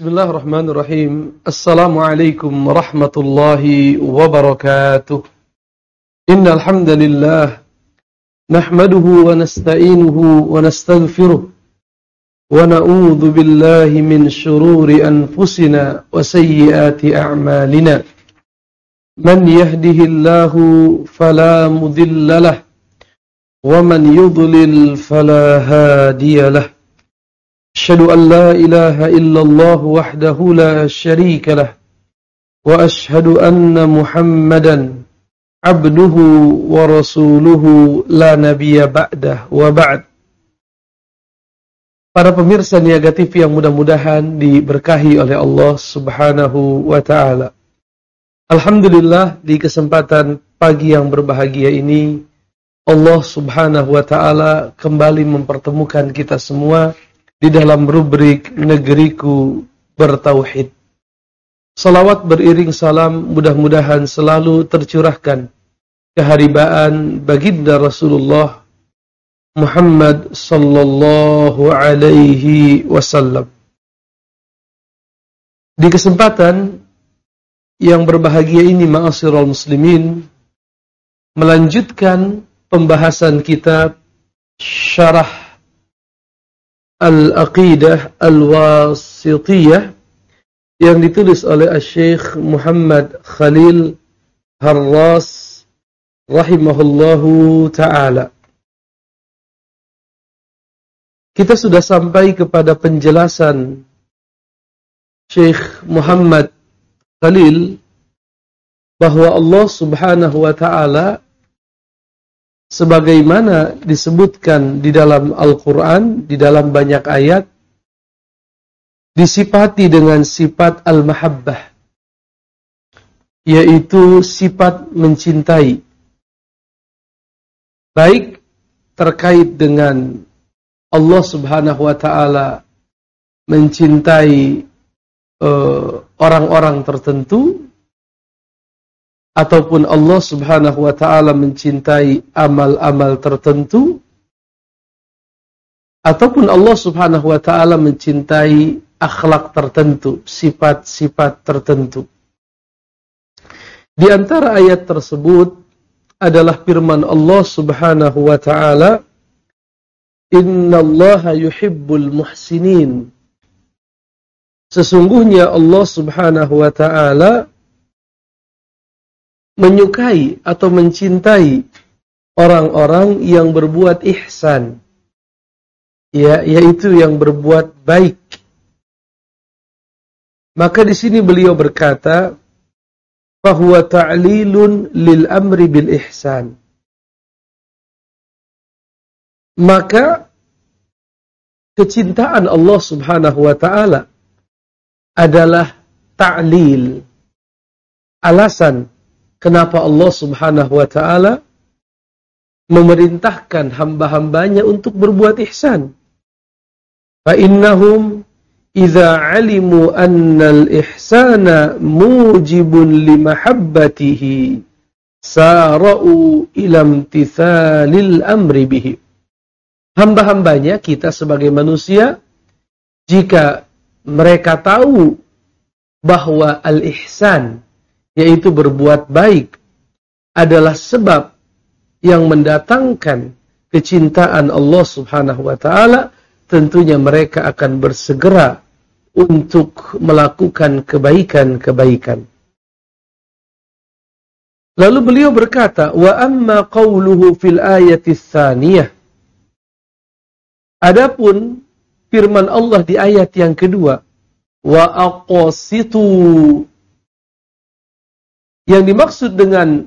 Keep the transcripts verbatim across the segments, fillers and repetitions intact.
Bismillahirrahmanirrahim. Assalamualaikum warahmatullahi wabarakatuh. Innal hamdalillah nahmaduhu wa nasta'inuhu wa nastaghfiruh wa na'udzu billahi min shururi anfusina wa sayyiati a'malina. Man yahdihillahu fala mudilla lahu wa man yudlil fala hadiya lahu. Asyhadu an la ilaha illallah wahdahu la syarika lah wa asyhadu anna Muhammadan abduhu wa rasuluhu la nabiyya ba'dah wa ba'd. Para pemirsa Niaga T V yang mudah-mudahan diberkahi oleh Allah Subhanahu wa taala. Alhamdulillah, di kesempatan pagi yang berbahagia ini Allah Subhanahu wa taala kembali mempertemukan kita semua di dalam rubrik Negeriku Bertauhid. Salawat beriring salam mudah-mudahan selalu tercurahkan keharibaan baginda Rasulullah Muhammad sallallahu alaihi wasallam. Di kesempatan yang berbahagia ini, ma'asyiral muslimin, melanjutkan pembahasan kitab Syarah Al-Aqidah Al-Wasithiyah yang ditulis oleh Syekh Muhammad Khalil Harras rahimahullahu ta'ala. Kita sudah sampai kepada penjelasan Syekh Muhammad Khalil bahwa Allah Subhanahu wa ta'ala sebagaimana disebutkan di dalam Al-Quran, di dalam banyak ayat, disifati dengan sifat al-mahabbah, yaitu sifat mencintai. Baik terkait dengan Allah Subhanahu wa ta'ala mencintai uh, orang-orang tertentu, ataupun Allah Subhanahu wa ta'ala mencintai amal-amal tertentu, ataupun Allah Subhanahu wa ta'ala mencintai akhlak tertentu, sifat-sifat tertentu. Di antara ayat tersebut adalah firman Allah Subhanahu wa ta'ala, innallaha yuhibbul muhsinin. Sesungguhnya Allah Subhanahu wa ta'ala menyukai atau mencintai orang-orang yang berbuat ihsan, ya, yaitu yang berbuat baik. Maka di sini beliau berkata, fahuwa ta'lilun lil amri bil ihsan. Maka kecintaan Allah Subhanahu wa ta'ala adalah ta'lil, alasan kenapa Allah Subhanahu wa ta'ala memerintahkan hamba-hambanya untuk berbuat ihsan. Fa innahum idza 'alimu annal ihsana mujibun limahabbatihi sara'u ila imtithalil amri bihi. Hamba-hambanya, kita sebagai manusia, jika mereka tahu bahwa al-ihsan, yaitu berbuat baik, adalah sebab yang mendatangkan kecintaan Allah Subhanahu wa ta'ala, tentunya mereka akan bersegera untuk melakukan kebaikan-kebaikan. Lalu beliau berkata, wa amma qawluhu fil ayati tsaniyah. Adapun firman Allah di ayat yang kedua, wa aqsitu, yang dimaksud dengan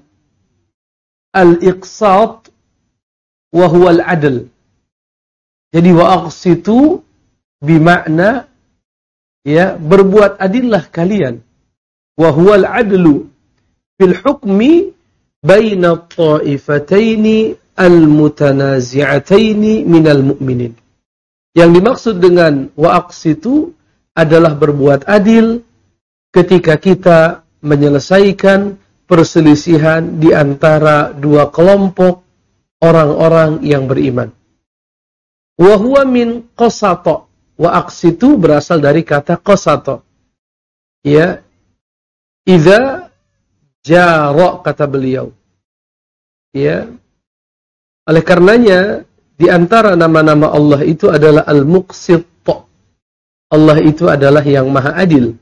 al-iqsat wa huwa al-adl. Jadi wa aqsitu bimakna, ya, berbuat adillah kalian. Wa huwa al-adlu fil hukmi baina at-ta'ifataini al-mutanazi'ataini minal mu'minin. Yang dimaksud dengan wa aqsitu adalah berbuat adil ketika kita menyelesaikan perselisihan di antara dua kelompok orang-orang yang beriman. Wa huwa min qasata, Wa aqsitu berasal dari kata qasato. Ya. Idza jara kata beliau. Ya. Oleh karenanya di antara nama-nama Allah itu adalah Al-Muqsit. Allah itu adalah yang maha adil.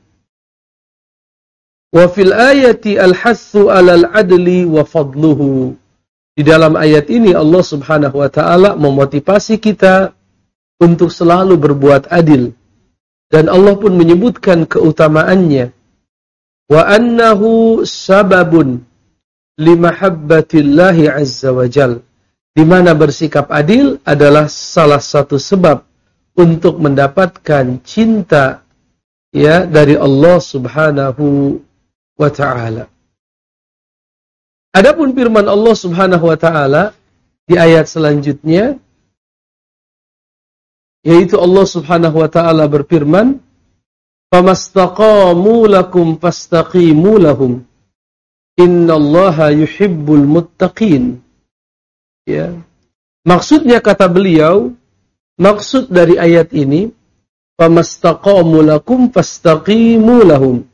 Wa fil ayati al-hassu 'alal 'adli wa fadluhu. Di dalam ayat ini Allah Subhanahu wa taala memotivasi kita untuk selalu berbuat adil. Dan Allah pun menyebutkan keutamaannya. Wa annahu sababun limahabbatillahi azza wa jal. Di mana bersikap adil adalah salah satu sebab untuk mendapatkan cinta ya dari Allah Subhanahu wa taala. Adapun firman Allah Subhanahu wa taala di ayat selanjutnya, yaitu Allah Subhanahu wa taala berfirman, "Famastaqamu lakum fastaqimu lahum. Innallaha yuhibbul muttaqin." Ya. Maksudnya kata beliau, maksud dari ayat ini, "Famastaqamu lakum fastaqimu lahum."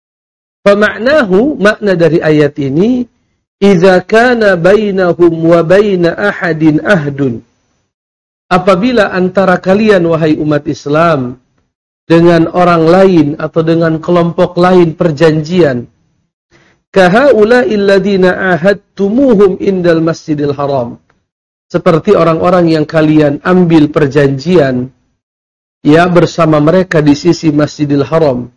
Famaknahu, makna dari ayat ini, idza kana bainahum wa baina ahadin ahdun. Apabila antara kalian wahai umat Islam dengan orang lain atau dengan kelompok lain perjanjian, kahaula'il ladzina ahadtumuhum indal Masjidil Haram. Seperti orang-orang yang kalian ambil perjanjian ya bersama mereka di sisi Masjidil Haram.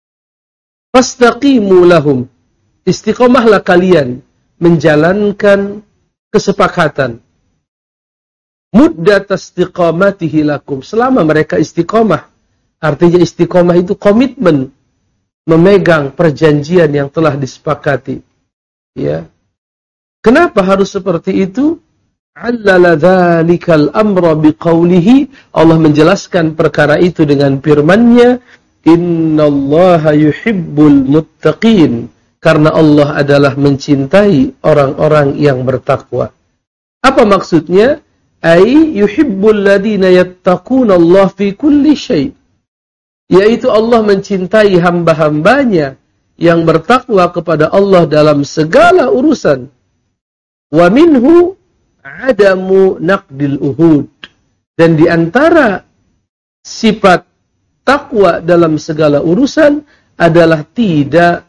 Fastaqimu lahum. Istiqomahlah kalian menjalankan kesepakatan. Muddat istiqamatihi lakum. Selama mereka istiqomah. Artinya istiqomah itu komitmen memegang perjanjian yang telah disepakati. Ya. Kenapa harus seperti itu? Allala dzalikal amra biqaulihi. Allah menjelaskan perkara itu dengan firman-Nya, innallaha yuhibbul muttaqin. Karena Allah adalah mencintai orang-orang yang bertakwa. Apa maksudnya? Ai yuhibbul ladzina yattaqunallaha fi kulli syai'. Yaitu Allah mencintai hamba-hambanya yang bertakwa kepada Allah dalam segala urusan. Wa minhu adamu naqdil uhud. Dan di antara sifat takwa dalam segala urusan adalah tidak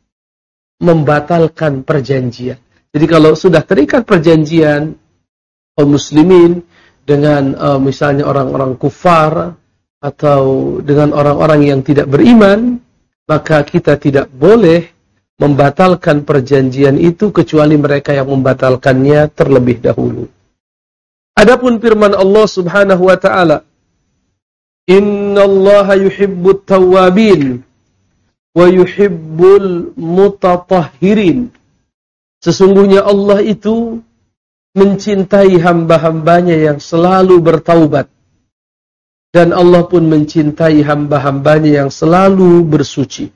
membatalkan perjanjian. Jadi kalau sudah terikat perjanjian kaum muslimin dengan uh, misalnya orang-orang kufar atau dengan orang-orang yang tidak beriman, maka kita tidak boleh membatalkan perjanjian itu kecuali mereka yang membatalkannya terlebih dahulu. Adapun firman Allah Subhanahu wa taala, innallaha yuhibbut tawwabin wa yuhibbul mutatahhirin. Sesungguhnya Allah itu mencintai hamba-hambanya yang selalu bertaubat. Dan Allah pun mencintai hamba-hambanya yang selalu bersuci.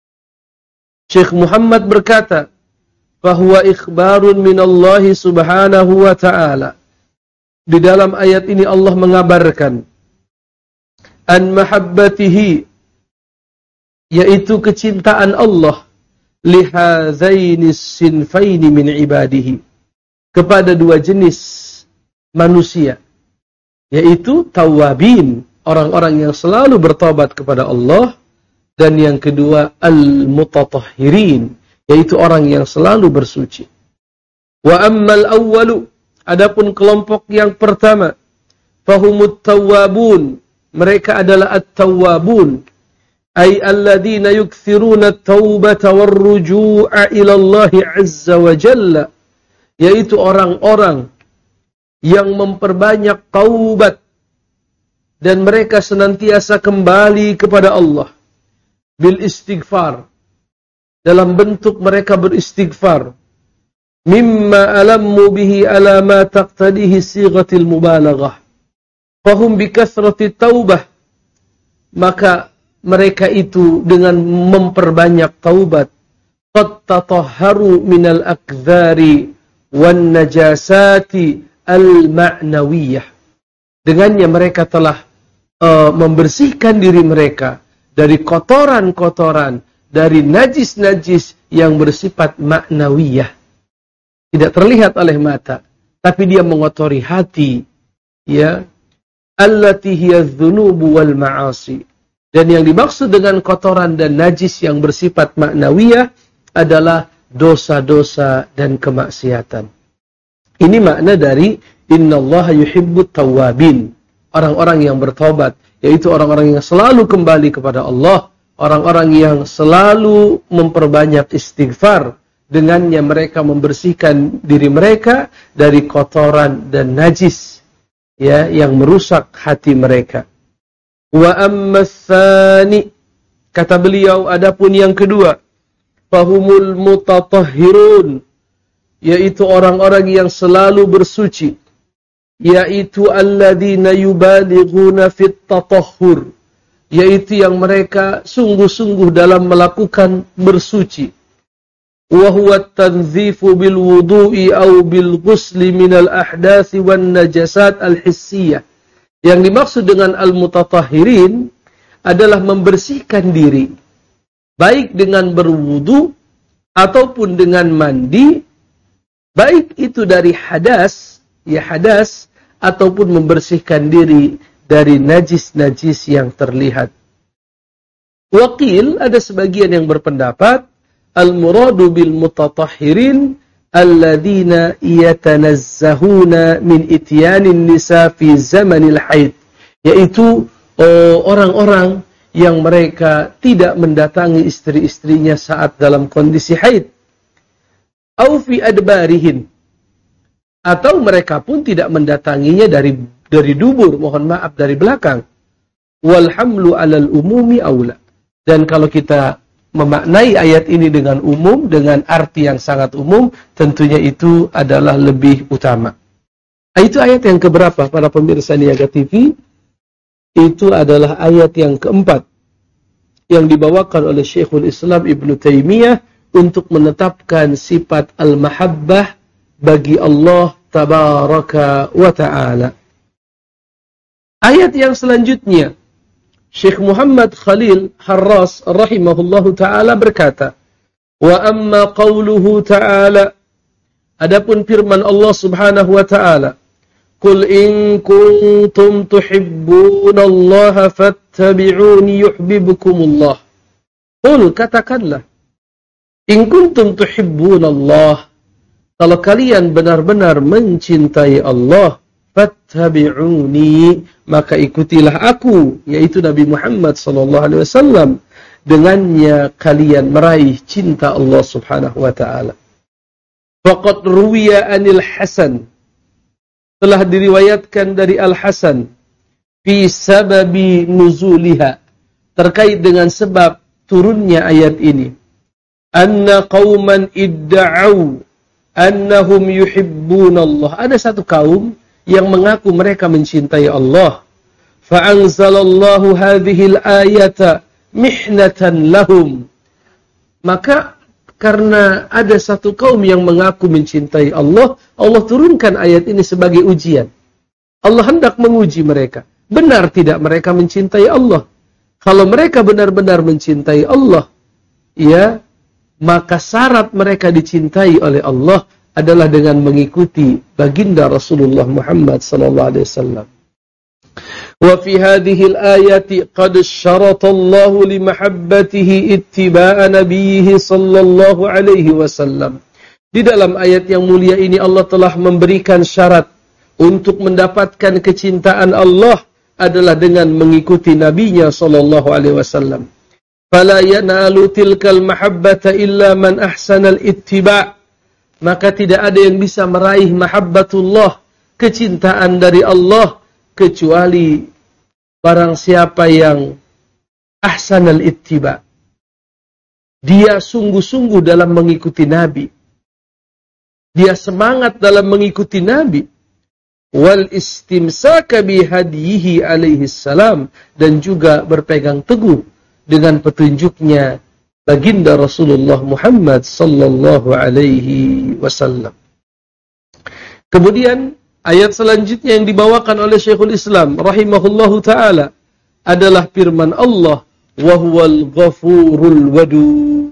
Syekh Muhammad berkata, bahwa ikhbarun minallahi subhanahu wa ta'ala. Di dalam ayat ini Allah mengabarkan an mahabbatihi, yaitu kecintaan Allah lihadzainis sinfaini min ibadihi, kepada dua jenis manusia, yaitu tawabin, orang-orang yang selalu bertobat kepada Allah, dan yang kedua al-mutatahhirin, yaitu orang yang selalu bersuci. Wa ammal awwalu, adapun kelompok yang pertama, fahumut tawwabun, mereka adalah at-tawwabun, ay alladzina yukthiruna at-taubata war-ruju'a ila Allah azza wa jalla, yaitu orang-orang yang memperbanyak taubat dan mereka senantiasa kembali kepada Allah bil istighfar, dalam bentuk mereka beristighfar, mimma alammu bihi ala ma taqtadihi sighatil mubalaghah, fahum bikathrati taubah, maka mereka itu dengan memperbanyak taubat qad tatahharu minal akdzari wan najasati al-ma'nawiyah, dengannya mereka telah uh, membersihkan diri mereka dari kotoran-kotoran, dari najis-najis yang bersifat maknawiyah. Tidak terlihat oleh mata, tapi dia mengotori hati, ya. Allati hiya dzunubu wal ma'asi. Dan yang dimaksud dengan kotoran dan najis yang bersifat maknawiyah adalah dosa-dosa dan kemaksiatan. Ini makna dari innallaha yuhibbut tawwabin. Orang-orang yang bertobat, yaitu orang-orang yang selalu kembali kepada Allah, orang-orang yang selalu memperbanyak istighfar. Dengannya mereka membersihkan diri mereka dari kotoran dan najis, ya, yang merusak hati mereka. Wa ammas tsani, kata beliau, adapun yang kedua, fahumul mutatahhirun, yaitu orang-orang yang selalu bersuci, yaitu alladzina yubalighuna fit tatahhur, yaitu yang mereka sungguh-sungguh dalam melakukan bersuci. Wa huwa at-tanzifu bil wudu'i aw bil ghusli min al ahdathi wan najasat al hissiyah. Yang dimaksud dengan al-mutatahhirin adalah membersihkan diri, baik dengan berwudu ataupun dengan mandi, baik itu dari hadas, ya hadas, ataupun membersihkan diri dari najis-najis yang terlihat. Waqil, ada sebagian yang berpendapat al-muradu bil mutatahhirin alladzina yatanazzahuna min ityanin nisa fi zamanil haid, yaitu oh, orang-orang yang mereka tidak mendatangi istri-istrinya saat dalam kondisi haid. Au fi adbarihin, atau mereka pun tidak mendatanginya dari dari dubur, mohon maaf, dari belakang. Wal hamlu 'alal umumi aula. Dan kalau kita memaknai ayat ini dengan umum, dengan arti yang sangat umum, tentunya itu adalah lebih utama. Itu ayat yang keberapa para pemirsa Niaga T V? Itu adalah ayat yang keempat yang dibawakan oleh Syekhul Islam Ibnu Taimiyah untuk menetapkan sifat al-mahabbah bagi Allah tabaraka wa ta'ala. Ayat yang selanjutnya, Syekh Muhammad Khalil Harras rahimahullahu ta'ala berkata, wa amma qawluhu ta'ala, adapun firman Allah subhanahu wa ta'ala, qul in kuntum tuhibbunallaha fattabi'uni yuhibbukumullah. Qul, katakanlah, in kuntum tuhibbunallah, kalau kalian benar-benar mencintai Allah, fattabi'uni, maka ikutilah aku, yaitu Nabi Muhammad sallallahu alaihi wasallam. Dengannya kalian meraih cinta Allah subhanahu wa ta'ala. Faqad ruwiya anil Hasan, telah diriwayatkan dari Al-Hasan, fi sababi nuzuliha, terkait dengan sebab turunnya ayat ini, anna qauman idda'au annahum yuhibbunallah. Ada satu kaum yang mengaku mereka mencintai Allah. Fa'anzalallahu hadhil ayata mihnatan lahum. Maka karena ada satu kaum yang mengaku mencintai Allah, Allah turunkan ayat ini sebagai ujian. Allah hendak menguji mereka. Benar tidak mereka mencintai Allah? Kalau mereka benar-benar mencintai Allah, ya, maka syarat mereka dicintai oleh Allah adalah dengan mengikuti baginda Rasulullah Muhammad sallallahu alaihi wasallam. Wa fi hadhihi al-ayati qad syarata Allah li mahabbatihi ittiba'a nabiyhi sallallahu alaihi wasallam. Di dalam ayat yang mulia ini Allah telah memberikan syarat untuk mendapatkan kecintaan Allah adalah dengan mengikuti nabinya sallallahu alaihi wasallam. Fala yanalu tilkal mahabbata illa man ahsanal ittiba'. Maka tidak ada yang bisa meraih mahabbatullah, kecintaan dari Allah, kecuali barang siapa yang ahsanal ittiba'. Dia sungguh-sungguh dalam mengikuti Nabi. Dia semangat dalam mengikuti Nabi. Wal istimsaka bihadihi alaihi salam, dan juga berpegang teguh dengan petunjuknya baginda Rasulullah Muhammad sallallahu alaihi wasallam. Kemudian ayat selanjutnya yang dibawakan oleh Syekhul Islam rahimahullahu taala, adalah firman Allah, wa huwal ghafurul wadud.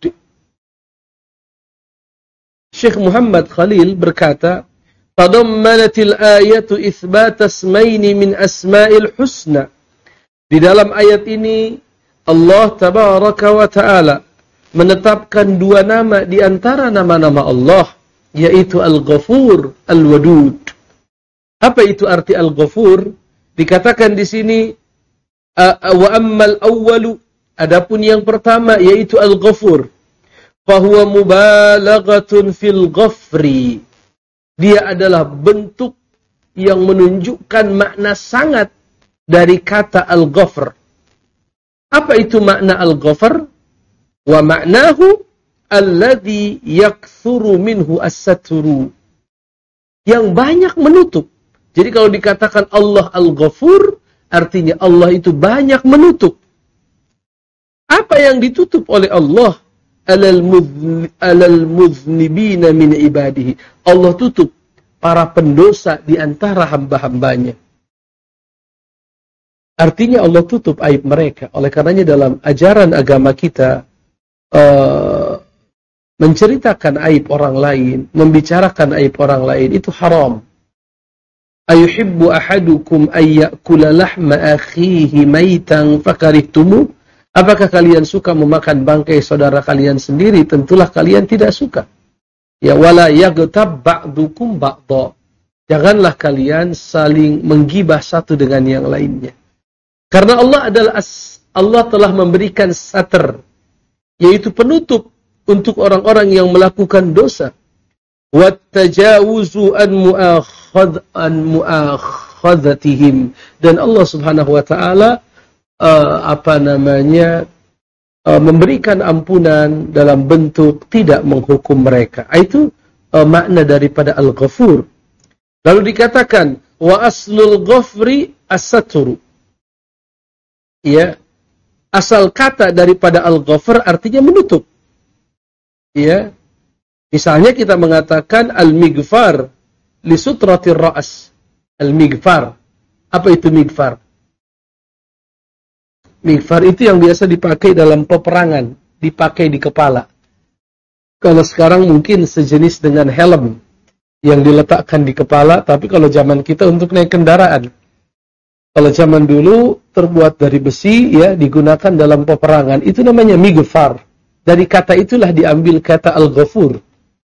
Syekh Muhammad Khalil berkata, tadammanatil ayatu itsbat asmaini min asma'il husna. Di dalam ayat ini Allah tabaraka wa ta'ala menetapkan dua nama di antara nama-nama Allah, yaitu Al-Ghafur, Al-Wadud. Apa itu arti Al-Ghafur? Dikatakan di sini wa ammal awwalu, adapun yang pertama yaitu Al-Ghafur, fahuwa mubalaghatun fil ghafri. Dia adalah bentuk yang menunjukkan makna sangat dari kata Al-Ghafr. Apa itu makna Al-Ghafr? Wa ma'nahu alladhi yakthuru minhu as-satru. Yang banyak menutup. Jadi kalau dikatakan Allah Al-Ghafur, artinya Allah itu banyak menutup. Apa yang ditutup oleh Allah? Alal muznibina min ibadihi. Allah tutup para pendosa di antara hamba-hambanya. Artinya Allah tutup aib mereka. Oleh karenanya dalam ajaran agama kita, uh, menceritakan aib orang lain, membicarakan aib orang lain, itu haram. Ayuhibbu ahadukum ayyakula lahma akhihi maitan fakarihtumu. Apakah kalian suka memakan bangkai saudara kalian sendiri? Tentulah kalian tidak suka. Ya, wala yaghtab ba'dukum ba'dha. Janganlah kalian saling menggibah satu dengan yang lainnya. Karena Allah adalah as, Allah telah memberikan satar, yaitu penutup untuk orang-orang yang melakukan dosa. Wattajawuzu an mu'akhadh an mu'akhadhatihim, dan Allah Subhanahu wa taala uh, apa namanya uh, memberikan ampunan dalam bentuk tidak menghukum mereka. Itu uh, makna daripada Al-Ghafur. Lalu dikatakan wa aslul ghafri as-satru. Ya, asal kata daripada Al-Ghafr artinya menutup. Ya. Misalnya kita mengatakan al-mighfar li sutratir ra's. Al-mighfar. Apa itu mighfar? Mighfar itu yang biasa dipakai dalam peperangan, dipakai di kepala. Kalau sekarang mungkin sejenis dengan helm yang diletakkan di kepala, tapi kalau zaman kita untuk naik kendaraan. Kalau zaman dulu terbuat dari besi, ya, digunakan dalam peperangan. Itu namanya mighfar. Dari kata itulah diambil kata Al-Ghafur.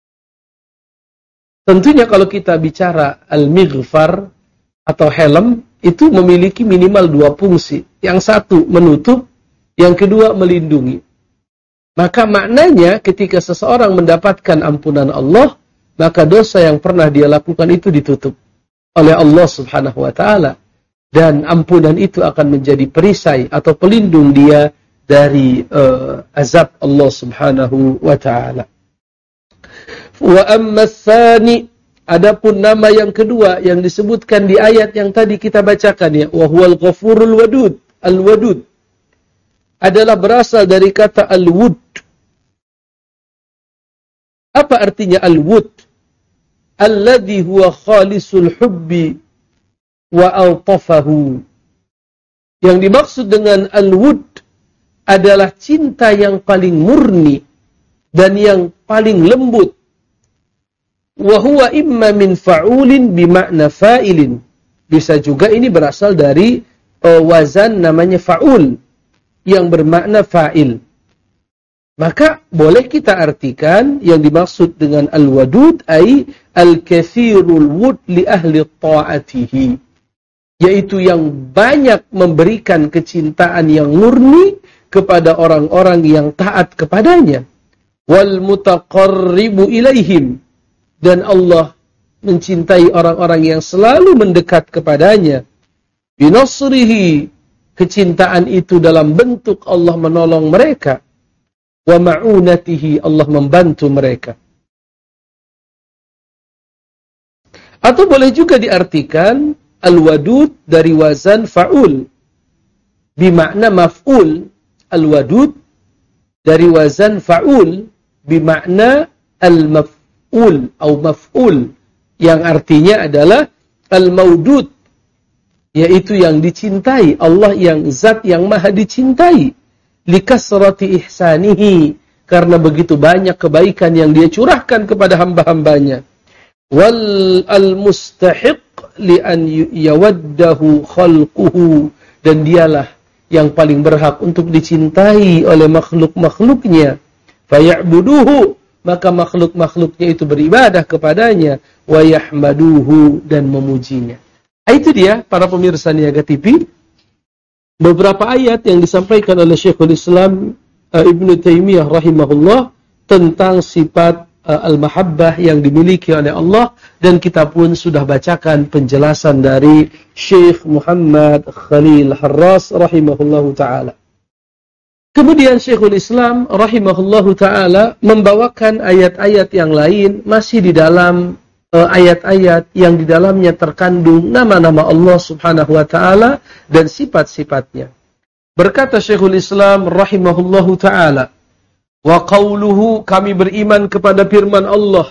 Tentunya kalau kita bicara al-mighfar atau helm, itu memiliki minimal dua fungsi. Yang satu menutup, yang kedua melindungi. Maka maknanya ketika seseorang mendapatkan ampunan Allah, maka dosa yang pernah dia lakukan itu ditutup oleh Allah Subhanahu wa taala. Dan ampunan itu akan menjadi perisai atau pelindung dia dari uh, azab Allah Subhanahu wa taala. Wa amma tsani, adapun nama yang kedua yang disebutkan di ayat yang tadi kita bacakan, ya, wa huwal ghafurul wadud. Al-wadud adalah berasal dari kata al-wud. Apa artinya al-wud? Alladhi huwa khalisul hubbi wa altafahu. Yang dimaksud dengan al-wud adalah cinta yang paling murni dan yang paling lembut. Wa huwa imma min fa'ulin bimakna fa'ilin. Bisa juga ini berasal dari uh, wazan namanya fa'ul yang bermakna fa'il. Maka boleh kita artikan yang dimaksud dengan al-wadud ay al-kathirul wud li ahli ta'atihi, yaitu yang banyak memberikan kecintaan yang murni kepada orang-orang yang taat kepadanya. Wal mutaqarribu ilaihim, dan Allah mencintai orang-orang yang selalu mendekat kepadanya. Binasrihi, kecintaan itu dalam bentuk Allah menolong mereka. Wa ma'unatihi, Allah membantu mereka. Atau boleh juga diartikan al-wadud dari wazan fa'ul bimakna maf'ul. Al-wadud dari wazan fa'ul bimakna al-maf'ul atau maf'ul, yang artinya adalah al-maudud, yaitu yang dicintai, Allah yang zat yang maha dicintai, likasrati ihsanihi, karena begitu banyak kebaikan yang dia curahkan kepada hamba-hambanya, wal al-mustahiq li an yawaddahu khalquhu, dan dialah yang paling berhak untuk dicintai oleh makhluk-makhluknya, faya'buduhu, maka makhluk-makhluknya itu beribadah kepadanya, wa yahmaduhu, dan memujinya. Itu dia para pemirsa Niaga T V, beberapa ayat yang disampaikan oleh Syekhul Islam uh, Ibnu Taimiyah rahimahullah tentang sifat uh, al-mahabbah yang dimiliki oleh Allah, dan kita pun sudah bacakan penjelasan dari Syekh Muhammad Khalil Harras rahimahullahu ta'ala. Kemudian Syekhul Islam rahimahullahu ta'ala membawakan ayat-ayat yang lain masih di dalam uh, ayat-ayat yang di dalamnya terkandung nama-nama Allah subhanahu wa ta'ala dan sifat-sifatnya. Berkata Syekhul Islam rahimahullahu ta'ala, wa qawluhu, kami beriman kepada firman Allah,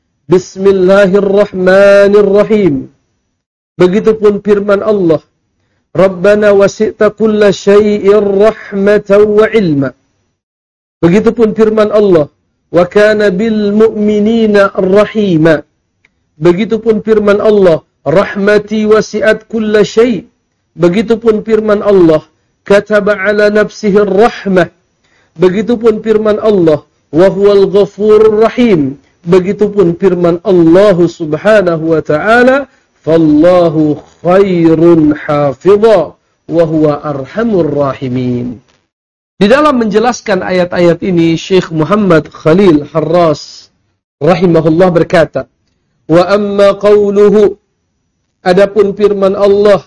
Bismillahirrahmanirrahim. Begitupun firman Allah, Rabbana wasi'ta kulla syai'in rahmatan wa ilma. Begitupun firman Allah, wa kana bil mu'minina rahima. Begitupun firman Allah, rahmati wasi'at kulla syai'. Begitupun firman Allah, kataba ala nafsihi rahmah. Begitupun firman Allah, wa huwal ghafurur rahim. Begitupun firman Allah subhanahu wa ta'ala, fallahu khairun hafidha wa huwa arhamur rahimin. Di dalam menjelaskan ayat-ayat ini, Syekh Muhammad Khalil Harras rahimahullah berkata, wa amma qawluhu, adapun firman Allah,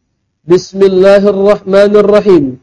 Bismillahirrahmanirrahim,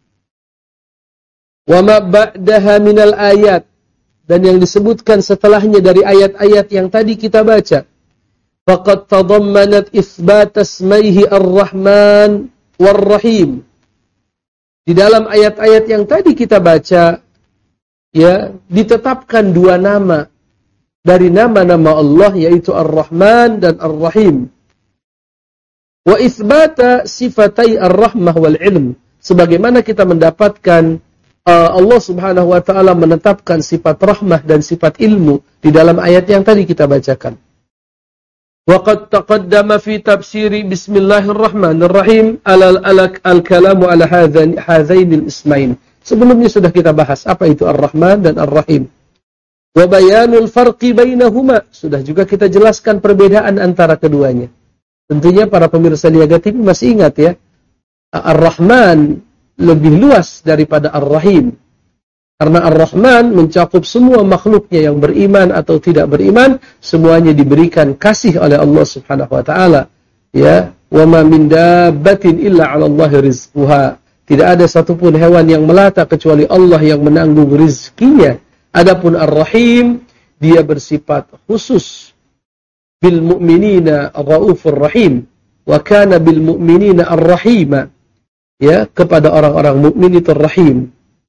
wa ma ba'daha minal ayat, dan yang disebutkan setelahnya dari ayat-ayat yang tadi kita baca, faqad tadammanat itsbat asmaihi ar-Rahman war-Rahim. Di dalam ayat-ayat yang tadi kita baca, ya, ditetapkan dua nama dari nama-nama Allah, yaitu Ar-Rahman dan Ar-Rahim. Wa itsbata sifatai ar-rahmah wal ilm, sebagaimana kita mendapatkan uh, Allah Subhanahu wa taala menetapkan sifat rahmah dan sifat ilmu di dalam ayat yang tadi kita bacakan. Wa qad taqaddama fi tafsiri Bismillahirrahmanirrahim al-kalamu ala hadzainil ismain. Sebelumnya sudah kita bahas apa itu Ar-Rahman dan Ar-Rahim. Wa bayanul farqi bainahuma, sudah juga kita jelaskan perbedaan antara keduanya. Tentunya para pemirsa Niaga T V masih ingat ya, Ar-Rahman lebih luas daripada Ar-Rahim. Karena Ar-Rahman mencakup semua makhluknya yang beriman atau tidak beriman, semuanya diberikan kasih oleh Allah Subhanahu wa taala. Ya, wa ma min dabbatin illa 'ala Allahi rizquha. Tidak ada satupun hewan yang melata kecuali Allah yang menanggung rizkinya. Adapun Ar-Rahim, dia bersifat khusus. Bil mu'minina ar-raufur rahim, wa kana bil mu'minina ar-rahima. Ya, kepada orang-orang mukmin itu rahim.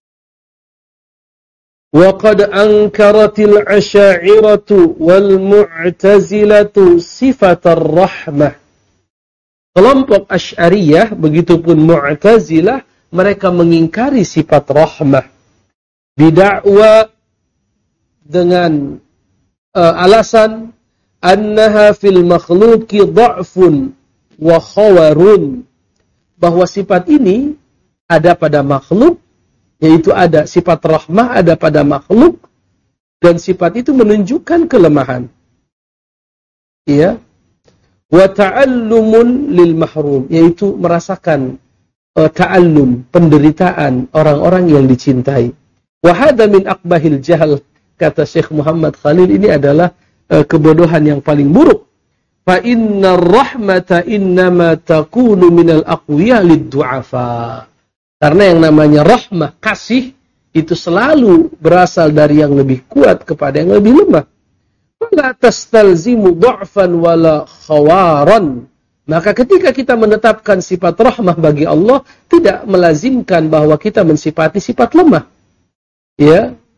Wa qad ankaratil asy'ariyatu wal mu'tazilatu sifatar rahmah. Kelompok Asy'ariyah begitupun Mu'tazilah, mereka mengingkari sifat rahmah. Didakwa dengan uh, alasan annaha fil makhluqi dha'fun wa khawarun, bahwa sifat ini ada pada makhluk, yaitu ada sifat rahmah ada pada makhluk, dan sifat itu menunjukkan kelemahan. Ya. Wa ta'allumun lil mahrum, yaitu merasakan uh, ta'allum, penderitaan orang-orang yang dicintai. Wa hadza min aqbahil jahl, kata Syekh Muhammad Khalil, ini adalah uh, kebodohan yang paling buruk. Fa innar rahmata innama takunu minal aqwiya lid-du'afa. Karena yang namanya rahmah, kasih, itu selalu berasal dari yang lebih kuat kepada yang lebih lemah. La tastalzimu dha'fan wala khawaran. Maka ketika kita menetapkan sifat rahmah bagi Allah, tidak melazimkan bahwa kita mensifati sifat lemah. Ya.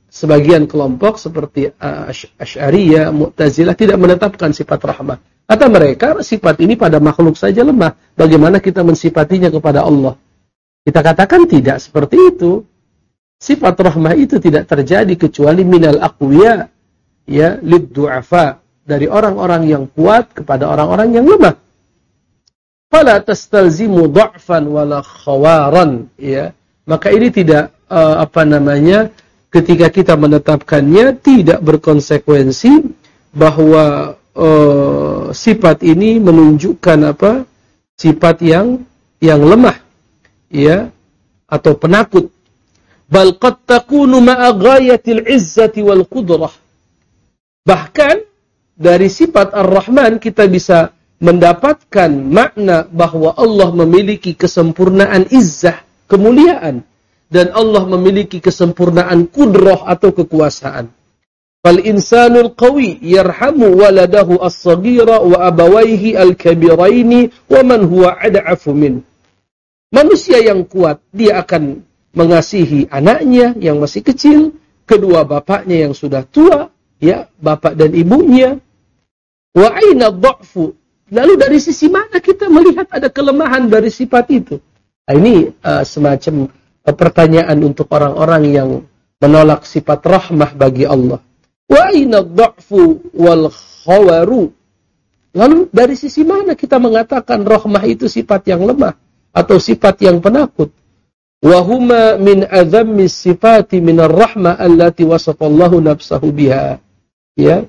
sebagian kelompok seperti Asy'ariyah, Mu'tazilah tidak menetapkan sifat rahmah. Kata mereka, sifat ini pada makhluk saja lemah. Bagaimana kita mensifatinya kepada Allah? Kita katakan tidak seperti itu. Sifat rahmah itu tidak terjadi kecuali minal aqwiya, ya, lid-du'afa, dari orang-orang yang kuat kepada orang-orang yang lemah. Fala tastalzimu dha'fan wala khawaran, ya. Maka ini tidak uh, apa namanya, ketika kita menetapkannya tidak berkonsekuensi bahwa uh, sifat ini menunjukkan apa? Sifat yang yang lemah, ya, atau penakut. Bal qad takunu ma'a ghayatil izzati wal qudrah. Bahkan dari sifat Ar-Rahman kita bisa mendapatkan makna bahwa Allah memiliki kesempurnaan izzah, kemuliaan, dan Allah memiliki kesempurnaan kudrah atau kekuasaan. Fal insanul qawi yarhamu waladahu as-saghira wa abawayhi al-kabiraini wa man huwa ad'afu min. Manusia yang kuat, dia akan mengasihi anaknya yang masih kecil, kedua bapaknya yang sudah tua, ya, bapak dan ibunya. Wa aina dha'fu? Lalu dari sisi mana kita melihat ada kelemahan dari sifat itu? Nah, ini uh, semacam uh, pertanyaan untuk orang-orang yang menolak sifat rahmah bagi Allah. Wa aina dha'fu wal khawaru? Lalu dari sisi mana kita mengatakan rahmah itu sifat yang lemah atau sifat yang penakut? Wa huma min adzammis sifati minar rahmah allati wasafallahu nafsahu biha. Ya.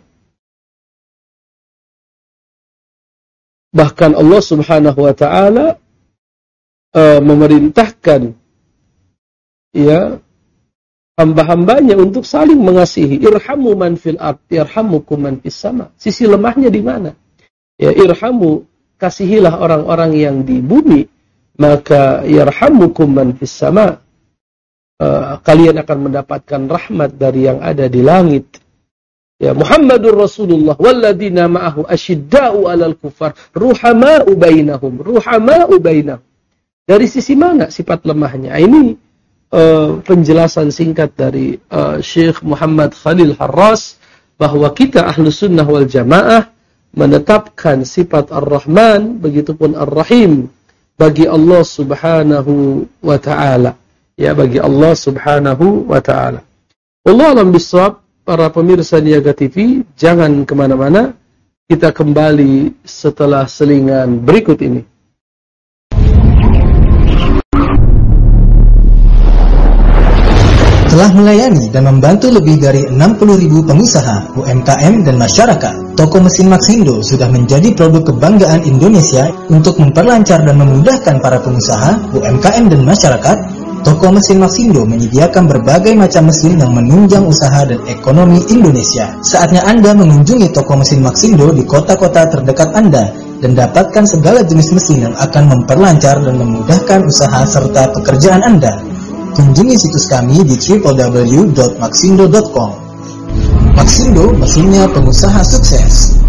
Bahkan Allah Subhanahu wa taala uh, memerintahkan, ya, hamba-hambanya untuk saling mengasihi. Irhamu man fil ard yarhamukum man fis sama. Sisi lemahnya di mana? Ya, irhamu, kasihilah orang-orang yang di bumi, maka yarhamukum man fis sama. Uh, kalian akan mendapatkan rahmat dari yang ada di langit. Ya, Muhammadur Rasulullah walladzina ma'ahu asyidda'u 'alal kufar ruhama'u bainahum ruhama'u bainahum. Dari sisi mana sifat lemahnya? Ini uh, penjelasan singkat dari uh, Syekh Muhammad Khalil Harras bahwa kita Ahlus Sunnah wal Jamaah menetapkan sifat Ar-Rahman begitupun Ar-Rahim bagi Allah Subhanahu wa taala. Ya, bagi Allah Subhanahu wa taala. Wallahu a'lam bishawab. Para pemirsa Niaga T V, jangan kemana-mana. Kita kembali setelah selingan berikut ini. Telah melayani dan membantu lebih dari enam puluh ribu pengusaha, U M K M dan masyarakat. Toko mesin Maxindo sudah menjadi produk kebanggaan Indonesia untuk memperlancar dan memudahkan para pengusaha, U M K M dan masyarakat. Toko mesin Maxindo menyediakan berbagai macam mesin yang menunjang usaha dan ekonomi Indonesia. Saatnya Anda mengunjungi toko mesin Maxindo di kota-kota terdekat Anda dan dapatkan segala jenis mesin yang akan memperlancar dan memudahkan usaha serta pekerjaan Anda. Kunjungi situs kami di w w w dot maxindo dot com. Maxindo, mesinnya pengusaha sukses.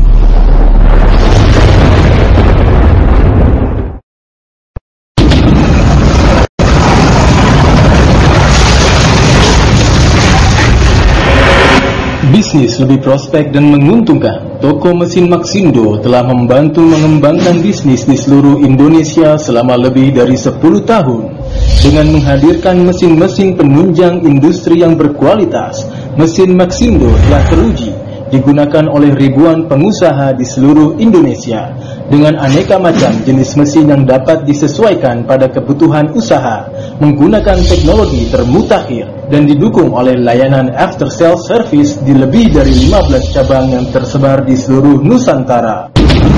Bisnis lebih prospek dan menguntungkan. Toko mesin Maxindo telah membantu mengembangkan bisnis di seluruh Indonesia selama lebih dari sepuluh tahun. Dengan menghadirkan mesin-mesin penunjang industri yang berkualitas, mesin Maxindo telah teruji digunakan oleh ribuan pengusaha di seluruh Indonesia dengan aneka macam jenis mesin yang dapat disesuaikan pada kebutuhan usaha, menggunakan teknologi termutakhir dan didukung oleh layanan after sales service di lebih dari lima belas cabang yang tersebar di seluruh Nusantara.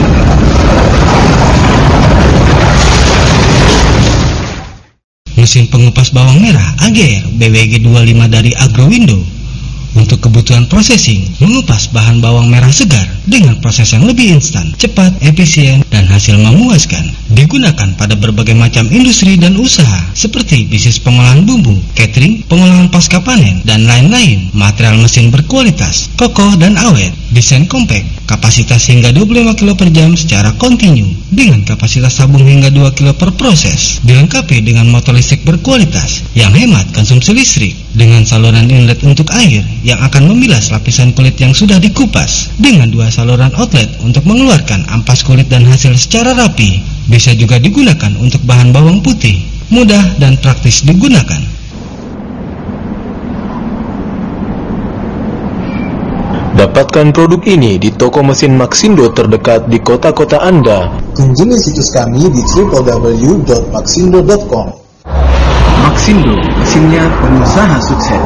Mesin pengupas bawang merah A G R B W G dua puluh lima dari Agrowindo untuk kebutuhan processing, mengupas bahan bawang merah segar dengan proses yang lebih instan, cepat, efisien, dan hasil memuaskan. Digunakan pada berbagai macam industri dan usaha seperti bisnis pengolahan bumbu, catering, pengolahan pasca panen, dan lain-lain. Material mesin berkualitas, kokoh dan awet, desain compact, kapasitas hingga dua puluh lima kilo per jam secara kontinu, dengan kapasitas tabung hingga dua kilo per proses. Dilengkapi dengan motor listrik berkualitas yang hemat konsumsi listrik, dengan saluran inlet untuk air yang akan membilas lapisan kulit yang sudah dikupas, dengan dua saluran outlet untuk mengeluarkan ampas kulit dan hasil secara rapi. Bisa juga digunakan untuk bahan bawang putih, mudah dan praktis digunakan. Dapatkan produk ini di toko mesin Maxindo terdekat di kota-kota Anda. Kunjungi situs kami di w w w dot maxindo dot com. Maxindo, mesinnya pengusaha sukses.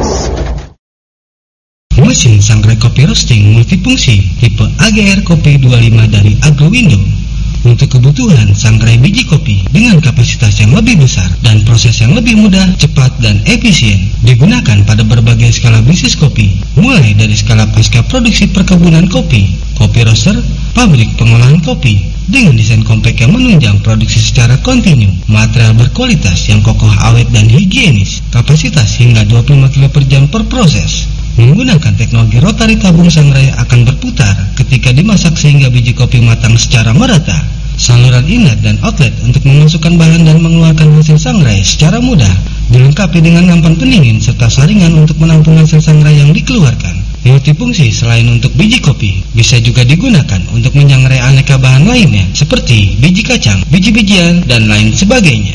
Mesin Sangrai Kopi Roasting multifungsi tipe A G R Kopi dua puluh lima dari Agrowindo, untuk kebutuhan sangrai biji kopi dengan kapasitas yang lebih besar dan proses yang lebih mudah, cepat, dan efisien. Digunakan pada berbagai skala bisnis kopi, mulai dari skala pasca produksi perkebunan kopi, kopi roaster, pabrik pengolahan kopi, dengan desain compact yang menunjang produksi secara kontinu, material berkualitas yang kokoh, awet, dan higienis, kapasitas hingga dua puluh lima kilo per jam per proses. Menggunakan teknologi rotari tabung sangrai akan berputar ketika dimasak sehingga biji kopi matang secara merata. Saluran inlet dan outlet untuk memasukkan bahan dan mengeluarkan hasil sangrai secara mudah. Dilengkapi dengan nampan pendingin serta saringan untuk menampung hasil sangrai yang dikeluarkan. Multifungsi selain untuk biji kopi, bisa juga digunakan untuk menyangrai aneka bahan lainnya seperti biji kacang, biji-bijian, dan lain sebagainya.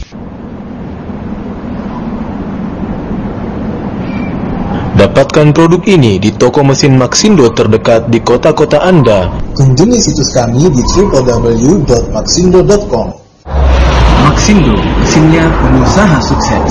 Dapatkan produk ini di toko mesin Maxindo terdekat di kota-kota Anda. Kunjungi situs kami di w w w dot maxindo dot com. Maxindo, mesinnya pengusaha sukses.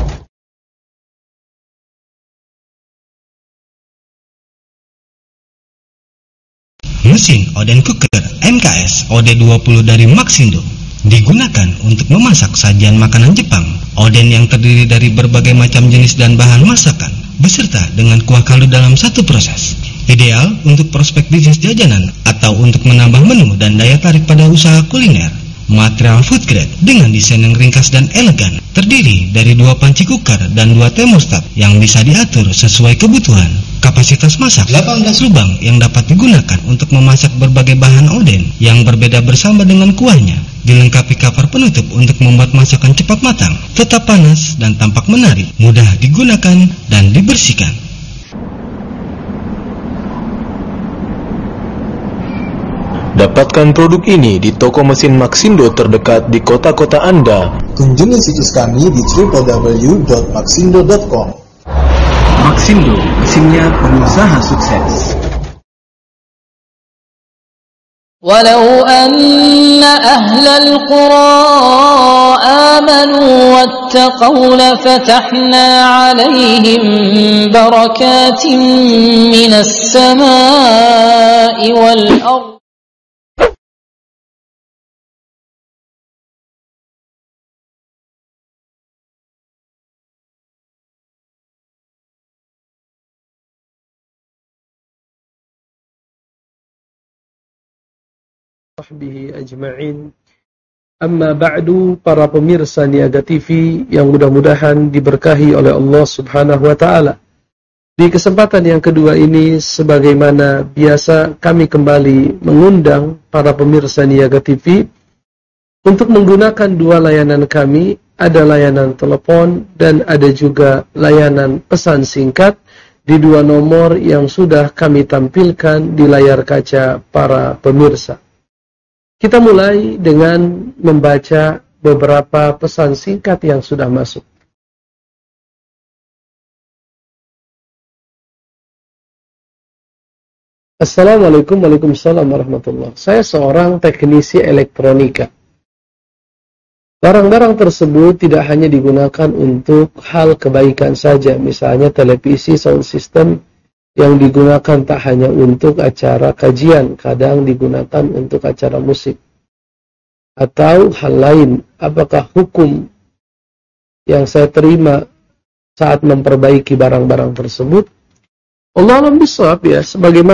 Mesin Oden Cooker M K S O D dua puluh dari Maxindo digunakan untuk memasak sajian makanan Jepang. Oden yang terdiri dari berbagai macam jenis dan bahan masakan, beserta dengan kuah kaldu dalam satu proses. Ideal untuk prospek bisnis jajanan atau untuk menambah menu dan daya tarik pada usaha kuliner. Material food grade dengan desain yang ringkas dan elegan, terdiri dari dua panci cooker dan dua thermostat yang bisa diatur sesuai kebutuhan. Kapasitas masak delapan belas lubang yang dapat digunakan untuk memasak berbagai bahan oden yang berbeda bersama dengan kuahnya. Dilengkapi cover penutup untuk membuat masakan cepat matang, tetap panas, dan tampak menarik, mudah digunakan dan dibersihkan. Dapatkan produk ini di toko mesin Maxindo terdekat di kota-kota Anda. Kunjungi situs kami di w w w dot maxindo dot com. Maxindo, mesinnya pengusaha sukses. ولو أن أهل القرى آمنوا واتقوا لفتحنا عليهم بركات من السماء والأرض sahbihi ajma'in. Amma ba'du, para pemirsa Niaga T V yang mudah-mudahan diberkahi oleh Allah Subhanahu wa taala. Di kesempatan yang kedua ini, sebagaimana biasa, kami kembali mengundang para pemirsa Niaga T V untuk menggunakan dua layanan kami. Ada layanan telepon dan ada juga layanan pesan singkat di dua nomor yang sudah kami tampilkan di layar kaca para pemirsa. Kita mulai dengan membaca beberapa pesan singkat yang sudah masuk. Assalamualaikum Waalaikumsalam warahmatullahi. Saya seorang teknisi elektronika. Barang-barang tersebut tidak hanya digunakan untuk hal kebaikan saja, misalnya televisi, sound system yang digunakan tak hanya untuk acara kajian, kadang digunakan untuk acara musik atau hal lain. Apakah hukum yang saya terima saat memperbaiki barang-barang tersebut? Allah alam bisawab, ya, sebagaimana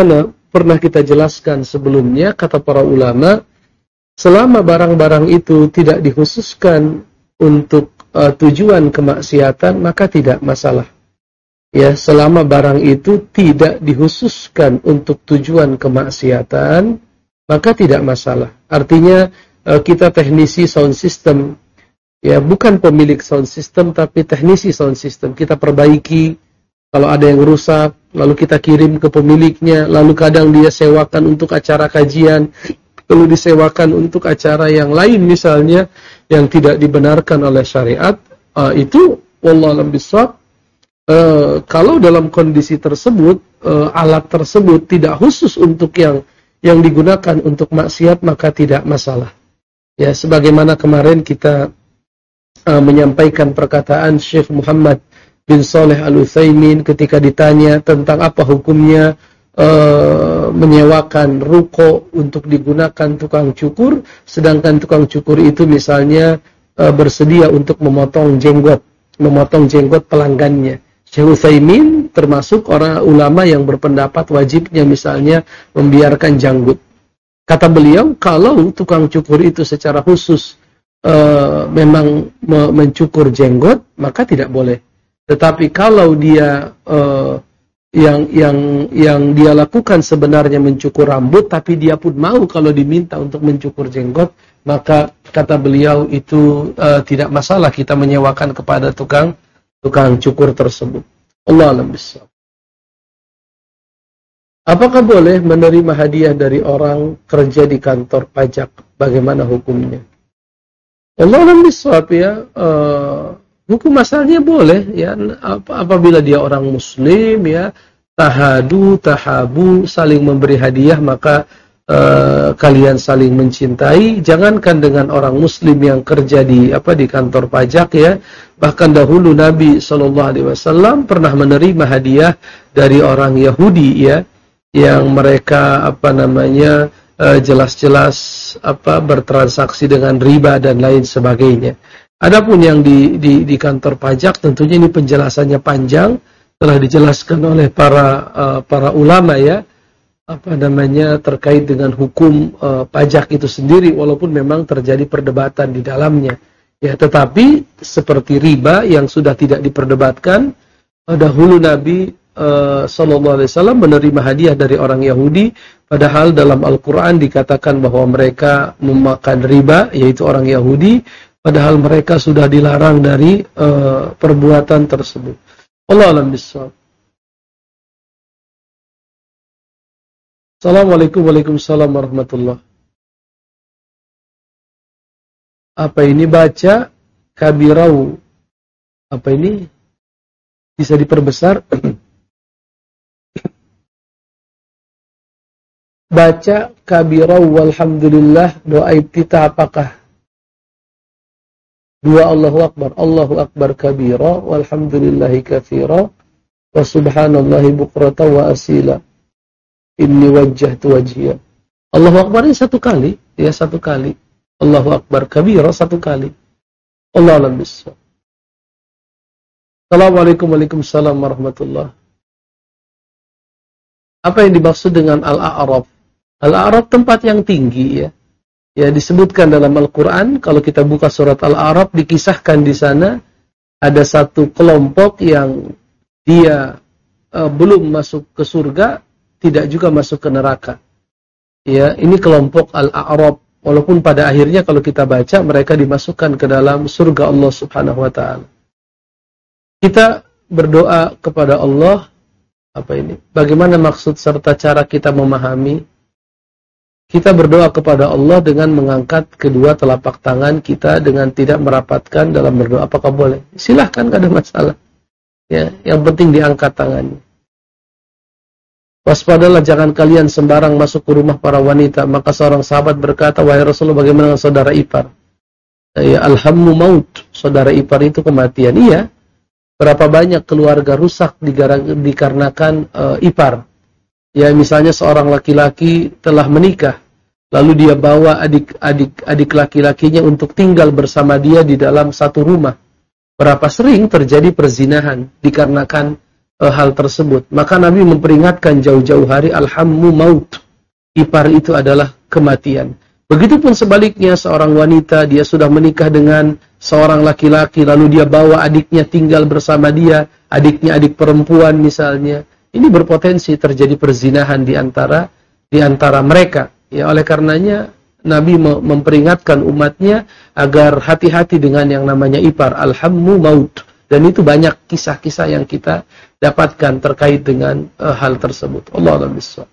pernah kita jelaskan sebelumnya, kata para ulama, selama barang-barang itu tidak dikhususkan untuk uh, tujuan kemaksiatan, maka tidak masalah. Ya, selama barang itu tidak dikhususkan untuk tujuan kemaksiatan, maka tidak masalah. Artinya uh, kita teknisi sound system, ya bukan pemilik sound system, tapi teknisi sound system. Kita perbaiki kalau ada yang rusak, lalu kita kirim ke pemiliknya, lalu kadang dia sewakan untuk acara kajian, lalu disewakan untuk acara yang lain misalnya yang tidak dibenarkan oleh syariat. Uh, itu wallahu a'lam bishawab. Uh, kalau dalam kondisi tersebut uh, alat tersebut tidak khusus untuk yang yang digunakan untuk maksiat, maka tidak masalah. Ya, sebagaimana kemarin kita uh, menyampaikan perkataan Syekh Muhammad bin Shalih Al-Utsaimin ketika ditanya tentang apa hukumnya Uh, menyewakan ruko untuk digunakan tukang cukur, sedangkan tukang cukur itu misalnya uh, bersedia untuk memotong jenggot, memotong jenggot pelanggannya. Syekh Utsaimin termasuk orang ulama yang berpendapat wajibnya misalnya membiarkan janggut. Kata beliau, kalau tukang cukur itu secara khusus uh, memang me- mencukur jenggot, maka tidak boleh. Tetapi kalau dia uh, yang yang yang dia lakukan sebenarnya mencukur rambut, tapi dia pun mau kalau diminta untuk mencukur jenggot, maka kata beliau itu uh, tidak masalah kita menyewakan kepada tukang tukang cukur tersebut. Allahu a'lam bishawab. Apakah boleh menerima hadiah dari orang kerja di kantor pajak? Bagaimana hukumnya? Allahu a'lam bishawab, ya. Uh, Hukum asalnya boleh, ya, apabila dia orang muslim, ya, tahadu, tahabu, saling memberi hadiah, maka uh, kalian saling mencintai. Jangankan dengan orang muslim yang kerja di apa di kantor pajak, ya, bahkan dahulu Nabi shallallahu alaihi wasallam pernah menerima hadiah dari orang Yahudi, ya, yang mereka apa namanya uh, jelas-jelas apa bertransaksi dengan riba dan lain sebagainya. Adapun yang di, di, di kantor pajak, tentunya ini penjelasannya panjang, telah dijelaskan oleh para uh, para ulama, ya, apa namanya terkait dengan hukum uh, pajak itu sendiri, walaupun memang terjadi perdebatan di dalamnya, ya. Tetapi seperti riba yang sudah tidak diperdebatkan, uh, dahulu Nabi uh, Sallallahu Alaihi Wasallam menerima hadiah dari orang Yahudi, padahal dalam Al-Quran dikatakan bahwa mereka memakan riba, yaitu orang Yahudi. Padahal mereka sudah dilarang dari uh, perbuatan tersebut. Allahu a'lam bishawab. Assalamualaikum Waalaikumsalam warahmatullahi. Apa ini baca kabirau? Apa ini? Bisa diperbesar? Baca kabirau walhamdulillah, doa iftitah apakah? Dua Allahu Akbar, Allahu Akbar kabira, walhamdulillahi katsira, wa subhanallahi bukrata wa asila. Inni wajjahtu wajhiya. Allahu Akbar ini satu kali, ya satu kali. Allahu Akbar kabira satu kali. Allahu a'lam bishawab. Assalamualaikum Waalaikumsalam warahmatullahi. Apa yang dimaksud dengan Al-A'raf? Al-A'raf tempat yang tinggi, ya. Ya, disebutkan dalam Al-Quran, kalau kita buka surat Al-A'raf, dikisahkan di sana ada satu kelompok yang dia uh, belum masuk ke surga, tidak juga masuk ke neraka. Ya, ini kelompok Al-A'raf. Walaupun pada akhirnya kalau kita baca, mereka dimasukkan ke dalam surga Allah Subhanahu Wa Taala. Kita berdoa kepada Allah, apa ini? Bagaimana maksud serta cara kita memahami? Kita berdoa kepada Allah dengan mengangkat kedua telapak tangan kita dengan tidak merapatkan dalam berdoa. Apakah boleh? Silahkan, tidak ada masalah. Ya, yang penting diangkat tangannya. Waspadalah, jangan kalian sembarang masuk ke rumah para wanita. Maka seorang sahabat berkata, wahai Rasulullah, bagaimana dengan saudara ipar? Ya, alhammu maut. Saudara ipar itu kematian. Iya. Berapa banyak keluarga rusak dikarenakan uh, ipar. Ya, misalnya seorang laki-laki telah menikah, lalu dia bawa adik-adik adik laki-lakinya untuk tinggal bersama dia di dalam satu rumah. Berapa sering terjadi perzinahan dikarenakan uh, hal tersebut. Maka Nabi memperingatkan jauh-jauh hari, alhammu maut. Ipar itu adalah kematian. Begitupun sebaliknya, seorang wanita, dia sudah menikah dengan seorang laki-laki, lalu dia bawa adiknya tinggal bersama dia, adiknya adik perempuan misalnya. Ini berpotensi terjadi perzinahan di antara di antara mereka. Ya, oleh karenanya Nabi memperingatkan umatnya agar hati-hati dengan yang namanya ipar, alhammu maut. Dan itu banyak kisah-kisah yang kita dapatkan terkait dengan uh, hal tersebut. Allahu a'lam bishawab.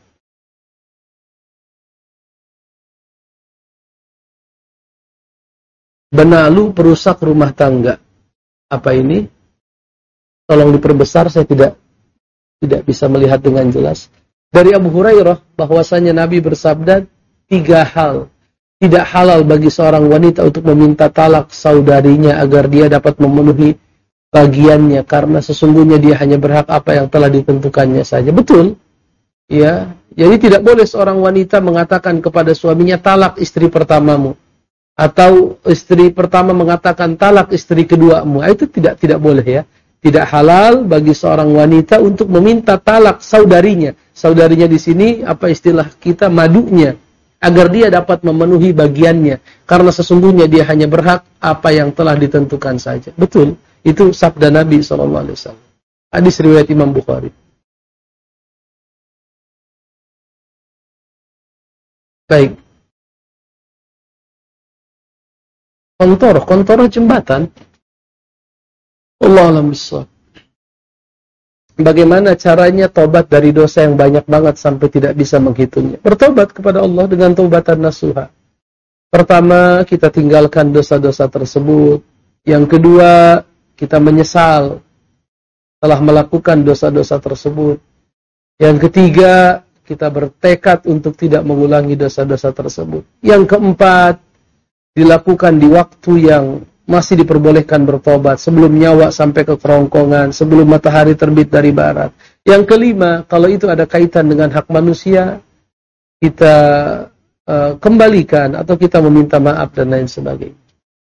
Benalu perusak rumah tangga. Apa ini? Tolong diperbesar, saya tidak tidak bisa melihat dengan jelas. Dari Abu Hurairah bahwasanya Nabi bersabda, tiga hal tidak halal bagi seorang wanita untuk meminta talak saudarinya agar dia dapat memenuhi bagiannya, karena sesungguhnya dia hanya berhak apa yang telah ditentukannya saja. Betul. Ya, jadi tidak boleh seorang wanita mengatakan kepada suaminya, talak istri pertamamu. Atau istri pertama mengatakan talak istri keduamu. Itu tidak tidak boleh ya. Tidak halal bagi seorang wanita untuk meminta talak saudarinya. Saudarinya di sini apa istilah kita, madunya, agar dia dapat memenuhi bagiannya, karena sesungguhnya dia hanya berhak apa yang telah ditentukan saja. Betul. Itu sabda Nabi sallallahu alaihi wasallam. Hadis riwayat Imam Bukhari. Baik. Kontor, kontor jembatan. Allahu a'lam bishawab. Bagaimana caranya tobat dari dosa yang banyak banget sampai tidak bisa menghitungnya? Bertobat kepada Allah dengan taubatan nasuha. Pertama, kita tinggalkan dosa-dosa tersebut. Yang kedua, kita menyesal telah melakukan dosa-dosa tersebut. Yang ketiga, kita bertekad untuk tidak mengulangi dosa-dosa tersebut. Yang keempat, dilakukan di waktu yang masih diperbolehkan bertobat, sebelum nyawa sampai ke kerongkongan, sebelum matahari terbit dari barat. Yang kelima, kalau itu ada kaitan dengan hak manusia, kita uh, kembalikan atau kita meminta maaf dan lain sebagainya.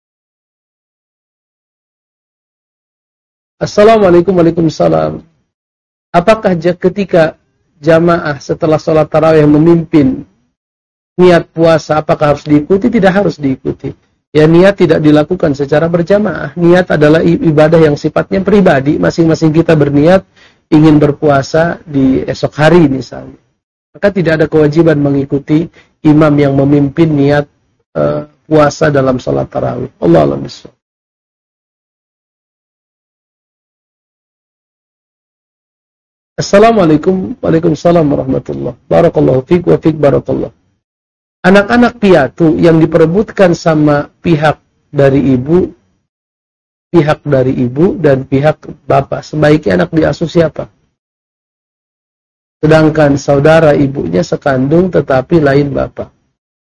Assalamualaikum warahmatullahi wabarakatuh. Apakah ketika jamaah setelah sholat tarawih memimpin niat puasa, apakah harus diikuti? Tidak harus diikuti. Ya, niat tidak dilakukan secara berjamaah. Niat adalah ibadah yang sifatnya pribadi. Masing-masing kita berniat ingin berpuasa di esok hari misalnya. Maka tidak ada kewajiban mengikuti imam yang memimpin niat uh, puasa dalam sholat tarawih. Allahu a'lam bishawab. Assalamualaikum Waalaikumsalam warahmatullahi wabarakatuh. Barakallahu fiik wa fiik barakallah. Anak-anak piatu yang diperebutkan sama pihak dari ibu, pihak dari ibu dan pihak bapak, sebaiknya anak diasuh siapa? Sedangkan saudara ibunya sekandung tetapi lain bapak.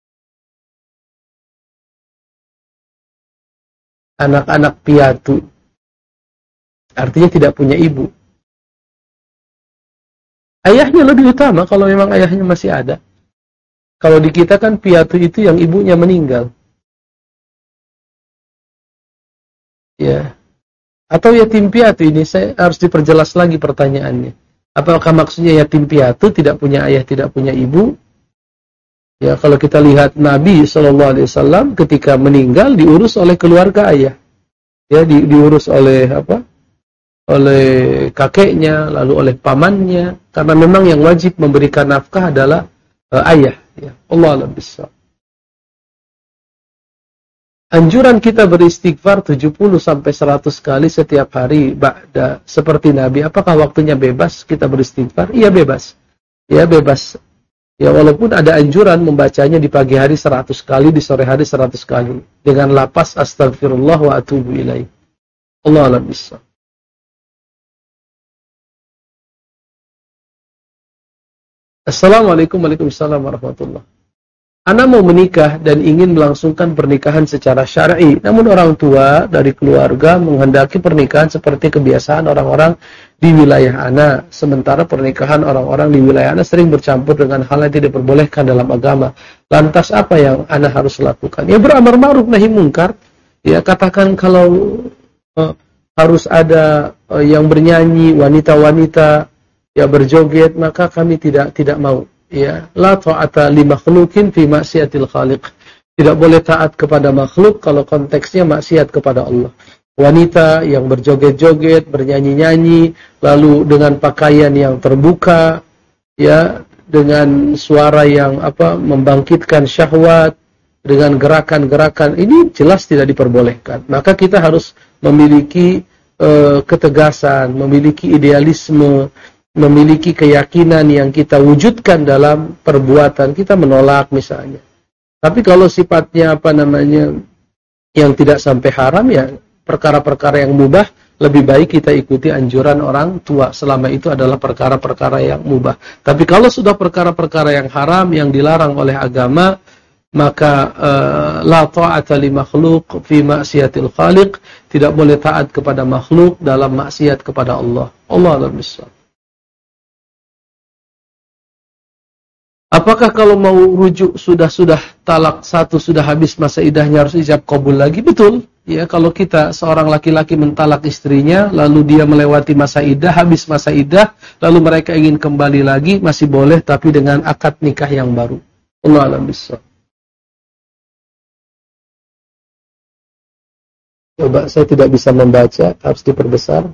Anak-anak piatu artinya tidak punya ibu. Ayahnya lebih utama kalau memang ayahnya masih ada. Kalau di kita kan piatu itu yang ibunya meninggal. Ya. Atau yatim piatu, ini saya harus diperjelas lagi pertanyaannya. Apakah maksudnya yatim piatu tidak punya ayah, tidak punya ibu? Ya, kalau kita lihat Nabi shallallahu alaihi wasallam ketika meninggal diurus oleh keluarga ayah. Ya, di, diurus oleh apa? Oleh kakeknya, lalu oleh pamannya, karena memang yang wajib memberikan nafkah adalah uh, ayah. Ya, Allah a'lam bishawab. Anjuran kita beristighfar tujuh puluh sampai seratus kali setiap hari ba'da seperti Nabi. Apakah waktunya bebas kita beristighfar? Iya, bebas. Ya, bebas. Ya, walaupun ada anjuran membacanya di pagi hari seratus kali, di sore hari seratus kali dengan lapas astagfirullah wa atubu ilaih. Allah a'lam bishawab. Assalamualaikum Waalaikumsalam warahmatullahi wabarakatuh. Ana mau menikah dan ingin melangsungkan pernikahan secara syar'i. Namun orang tua dari keluarga menghendaki pernikahan seperti kebiasaan orang-orang di wilayah ana. Sementara pernikahan orang-orang di wilayah ana sering bercampur dengan hal yang tidak diperbolehkan dalam agama. Lantas apa yang ana harus lakukan? Ya, beramar ma'ruf nahi mungkar. Ya, katakan kalau uh, harus ada uh, yang bernyanyi, wanita-wanita ya berjoget, maka kami tidak tidak mau. Ya, la ta'ata li makhluqin fi maksiatil khaliq. Tidak boleh taat kepada makhluk kalau konteksnya maksiat kepada Allah. Wanita yang berjoget-joget, bernyanyi-nyanyi, lalu dengan pakaian yang terbuka, ya, dengan suara yang apa membangkitkan syahwat, dengan gerakan-gerakan, ini jelas tidak diperbolehkan. Maka kita harus memiliki uh, ketegasan, memiliki idealisme, memiliki keyakinan yang kita wujudkan dalam perbuatan. Kita menolak misalnya. Tapi kalau sifatnya apa namanya yang tidak sampai haram, ya perkara-perkara yang mubah, lebih baik kita ikuti anjuran orang tua selama itu adalah perkara-perkara yang mubah. Tapi kalau sudah perkara-perkara yang haram, yang dilarang oleh agama, maka uh, la ta'ata li makhluq fi maksiatil khaliq, tidak boleh taat kepada makhluk dalam maksiat kepada Allah. Allah a'lam bishawab. Apakah kalau mau rujuk sudah-sudah talak satu, sudah habis masa iddahnya harus ijab qabul lagi? Betul. Ya, kalau kita seorang laki-laki mentalak istrinya, lalu dia melewati masa iddah, habis masa iddah, lalu mereka ingin kembali lagi, masih boleh, tapi dengan akad nikah yang baru. Allah a'lam bishawab. Coba, saya tidak bisa membaca, harus diperbesar.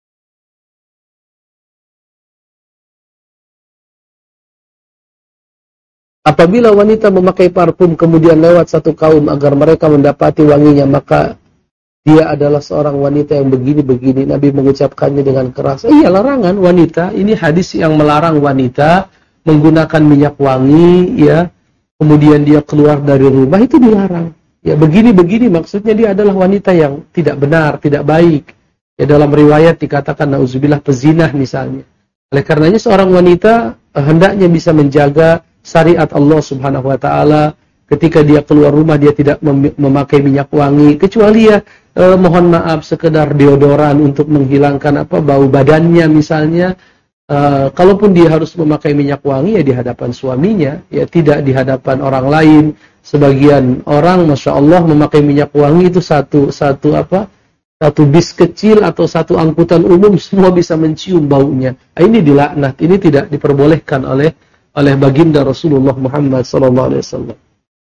Apabila wanita memakai parfum kemudian lewat satu kaum agar mereka mendapati wanginya, maka dia adalah seorang wanita yang begini-begini. Nabi mengucapkannya dengan keras. Iya, larangan wanita. Ini hadis yang melarang wanita menggunakan minyak wangi, ya. Kemudian dia keluar dari rumah, itu dilarang. Ya, begini-begini maksudnya dia adalah wanita yang tidak benar, tidak baik. Ya, dalam riwayat dikatakan nauzubillah pezina misalnya. Oleh karenanya seorang wanita eh, hendaknya bisa menjaga syariat Allah Subhanahu wa taala. Ketika dia keluar rumah, dia tidak mem memakai minyak wangi, kecuali ya eh, mohon maaf sekedar deodoran untuk menghilangkan apa bau badannya misalnya. Eh, kalaupun dia harus memakai minyak wangi, ya di hadapan suaminya, ya tidak di hadapan orang lain. Sebagian orang, masya Allah, memakai minyak wangi itu satu satu apa satu bis kecil atau satu angkutan umum semua bisa mencium baunya. Nah, ini dilaknat, ini tidak diperbolehkan oleh oleh baginda Rasulullah Muhammad sallallahu alaihi wasallam.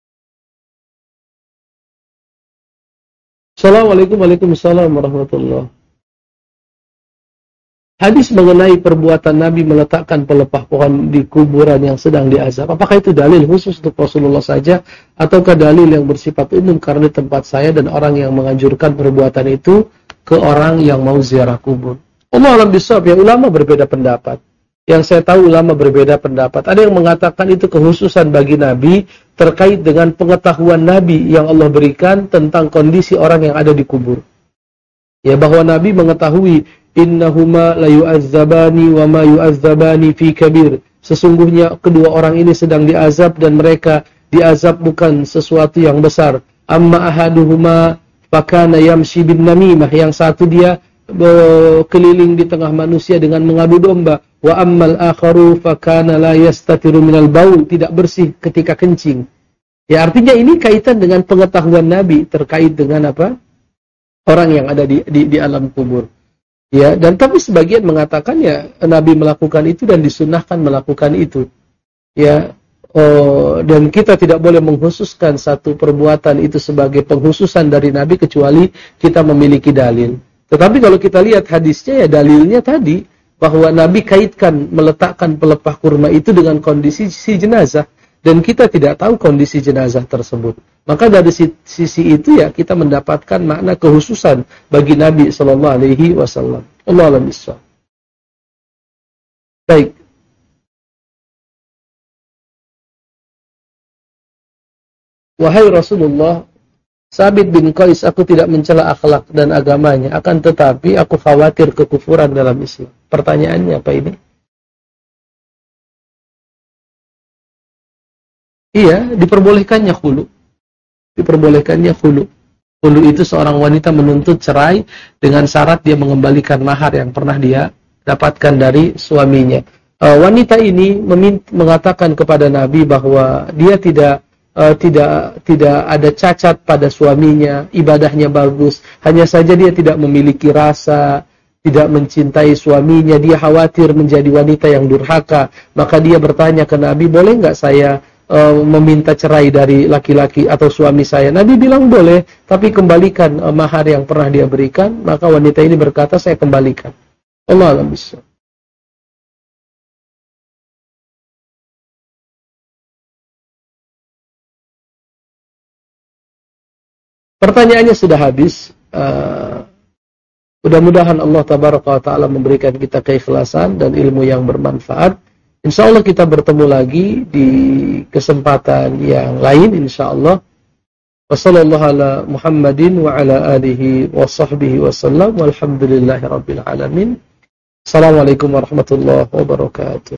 Assalamualaikum warahmatullahi wabarakatuh. Hadis mengenai perbuatan Nabi meletakkan pelepah pohon di kuburan yang sedang diazab. Apakah itu dalil khusus untuk Rasulullah saja ataukah dalil yang bersifat umum karena tempat saya dan orang yang menganjurkan perbuatan itu ke orang yang mau ziarah kubur? Allah a'lam bishawab. Ya, ulama berbeda pendapat. Yang saya tahu ulama berbeda pendapat. Ada yang mengatakan itu kekhususan bagi Nabi terkait dengan pengetahuan Nabi yang Allah berikan tentang kondisi orang yang ada di kubur. Ya, bahwa Nabi mengetahui innahuma la yu'azzabani wa ma yu'azzabani fi kabir. Sesungguhnya kedua orang ini sedang diazab dan mereka diazab bukan sesuatu yang besar. Amma ahaduhuma fakana yamshi bin namimah. Yang satu dia keliling di tengah manusia dengan mengadu domba. Wa ammal akharu fakana la yastatiru minal baul, tidak bersih ketika kencing. Ya, artinya ini kaitan dengan pengetahuan Nabi terkait dengan apa? Orang yang ada di di, di alam kubur. Ya, dan tapi sebagian mengatakan ya Nabi melakukan itu dan disunnahkan melakukan itu. Ya, oh, dan kita tidak boleh mengkhususkan satu perbuatan itu sebagai pengkhususan dari Nabi kecuali kita memiliki dalil. Tetapi kalau kita lihat hadisnya, ya dalilnya tadi bahwa Nabi kaitkan meletakkan pelepah kurma itu dengan kondisi si jenazah dan kita tidak tahu kondisi jenazah tersebut. Maka dari sisi itu ya kita mendapatkan makna kekhususan bagi Nabi sallallahu alaihi wasallam. Allahu a'lam bishawab. Baik. Wahai Rasulullah, Sabit bin Qais, aku tidak mencela akhlak dan agamanya, akan tetapi aku khawatir kekufuran dalam Islam. Pertanyaannya apa ini? Iya, diperbolehkannya khulu. Diperbolehkannya khulu. Khulu itu seorang wanita menuntut cerai dengan syarat dia mengembalikan mahar yang pernah dia dapatkan dari suaminya. Uh, wanita ini mengatakan kepada Nabi bahwa dia tidak uh, tidak tidak ada cacat pada suaminya, ibadahnya bagus, hanya saja dia tidak memiliki rasa, tidak mencintai suaminya, dia khawatir menjadi wanita yang durhaka, maka dia bertanya ke Nabi, boleh nggak saya uh, meminta cerai dari laki-laki atau suami saya? Nabi bilang boleh, tapi kembalikan uh, mahar yang pernah dia berikan. Maka wanita ini berkata, saya kembalikan. Allah a'lam bishawab. Pertanyaannya sudah habis. Uh, mudah-mudahan Allah tabaraka wa ta'ala memberikan kita keikhlasan dan ilmu yang bermanfaat. Insyaallah kita bertemu lagi di kesempatan yang lain insyaallah. Wassallallahu ala Muhammadin wa ala alihi wa sahbihi wasallam walhamdulillahi rabbil alamin. Assalamualaikum warahmatullahi wabarakatuh.